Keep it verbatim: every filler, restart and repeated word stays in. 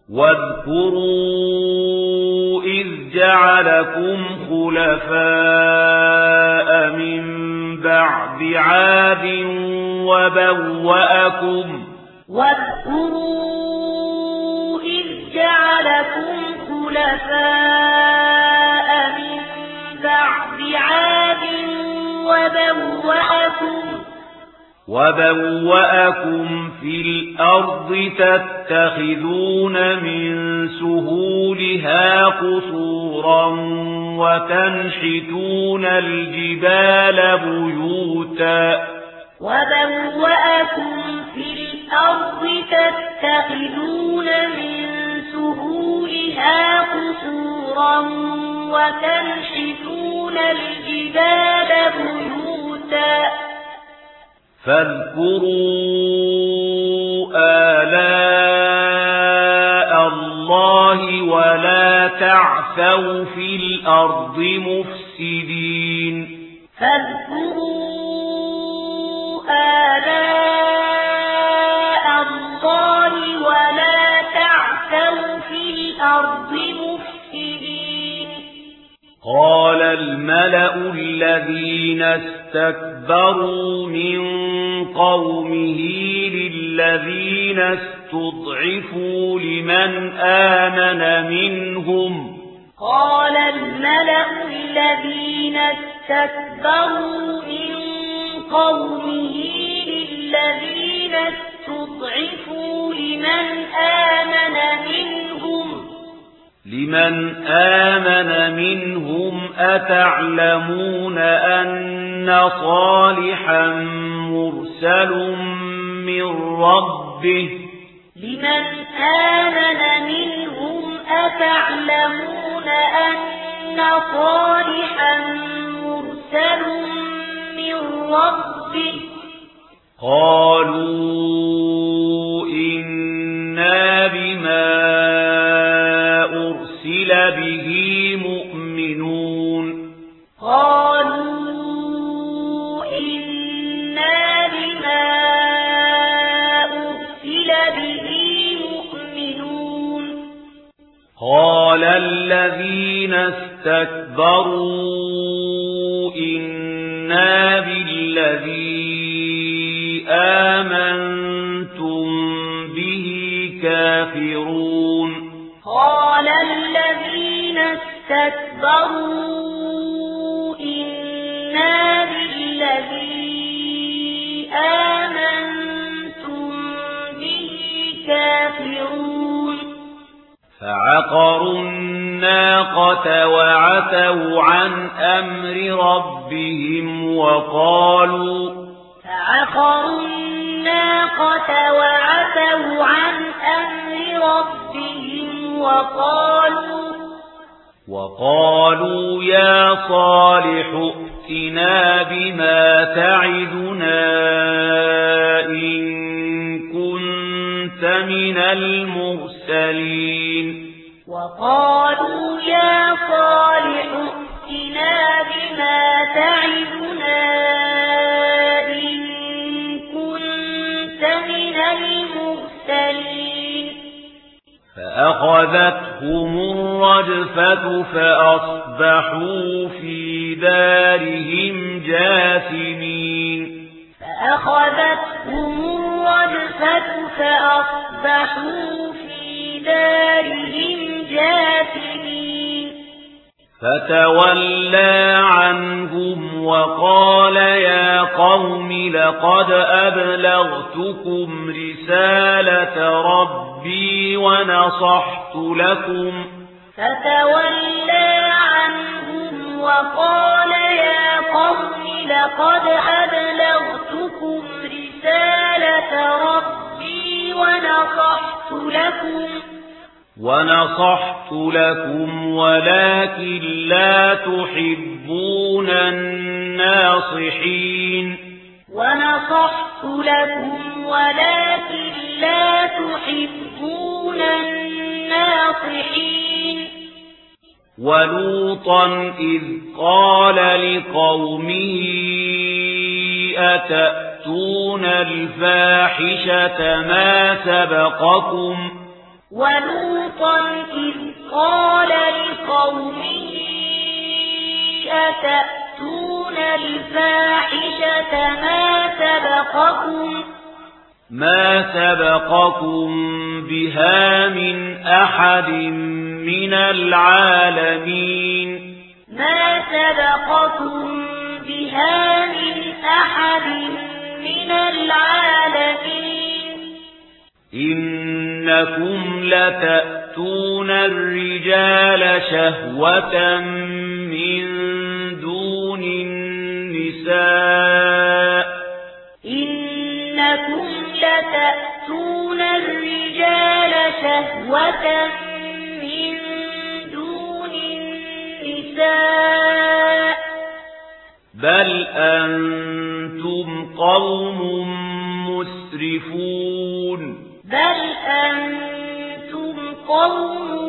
واذكروا إذ جعلكم خلفاء من بعد عاد وبوأكم واذكروا إذ جعلكم خلفاء من بعد عاد وبوأكم وبوأكم في الأرض تتخذون من سهولها قصورا وتنحتون الجبال بيوتا وبوأكم في الأرض تتخذون من سهولها قصورا وتنحتون الجبال بيوتا فاذكروا آلاء الله ولا تعثوا في الأرض مفسدين فاذكروا آلاء الله ولا تعثوا في الأرض مفسدين قال الملأ الذين استكبروا من قومه للذين استضعفوا لمن آمن منهم قال الملأ الذين استكبروا من قومه للذين استضعفوا لمن آمن منهم لمن آمن منهم أتعلمون أن صالحا مرسل من ربه لمن آمن منهم أتعلمون أن صالحا مرسل من ربه قالوا إنا بما أرسل به مؤمنون قالوا إنا بما أرسل به مؤمنون قال الذين استكبروا إنا بالذي آمنتم به كافرون قال الذين استكبروا إنا بالذي آمنتم به كافرون فعقروا الناقة وعتوا عن أمر ربهم وقالوا فعقروا الناقة وعتوا عن أمر ربهم وقالوا وقالوا يا صالح ائتنا بما تعدنا إن كنت من المرسلين وقالوا يا صالح ائتنا بما تعدنا إن كنت من المرسلين فأخذتهم الرجفة فأصبحوا في دارهم جاثمين فأخذتهم الرجفة فأصبحوا في دارهم جاثمين فتولى عنهم وقال يا قوم لقد أبلغتكم رسالة ربي ونصحت لكم فتولى عنهم وقال يا قوم لقد أبلغتكم رسالة ربي ونصحت لكم ونصحت لكم ولكن لا تحبون الناصحين ونصحت لكم ولكن لا تحبون الناصحين ولوطا إذ قال لقومه أتأتون الفاحشة ما سبقكم ولوطا لوطا إذ قال لقومه أتأتون الفاحشة ما سبقكم ما سبقكم بها من أحد من العالمين ما سبقكم بها من أحد من العالمين إنكم لتأتون الرجال شهوة من دون النساء إنكم لتأتون الرجال شهوة من دون النساء بل أنتم قوم مسرفون بل أنتم قوم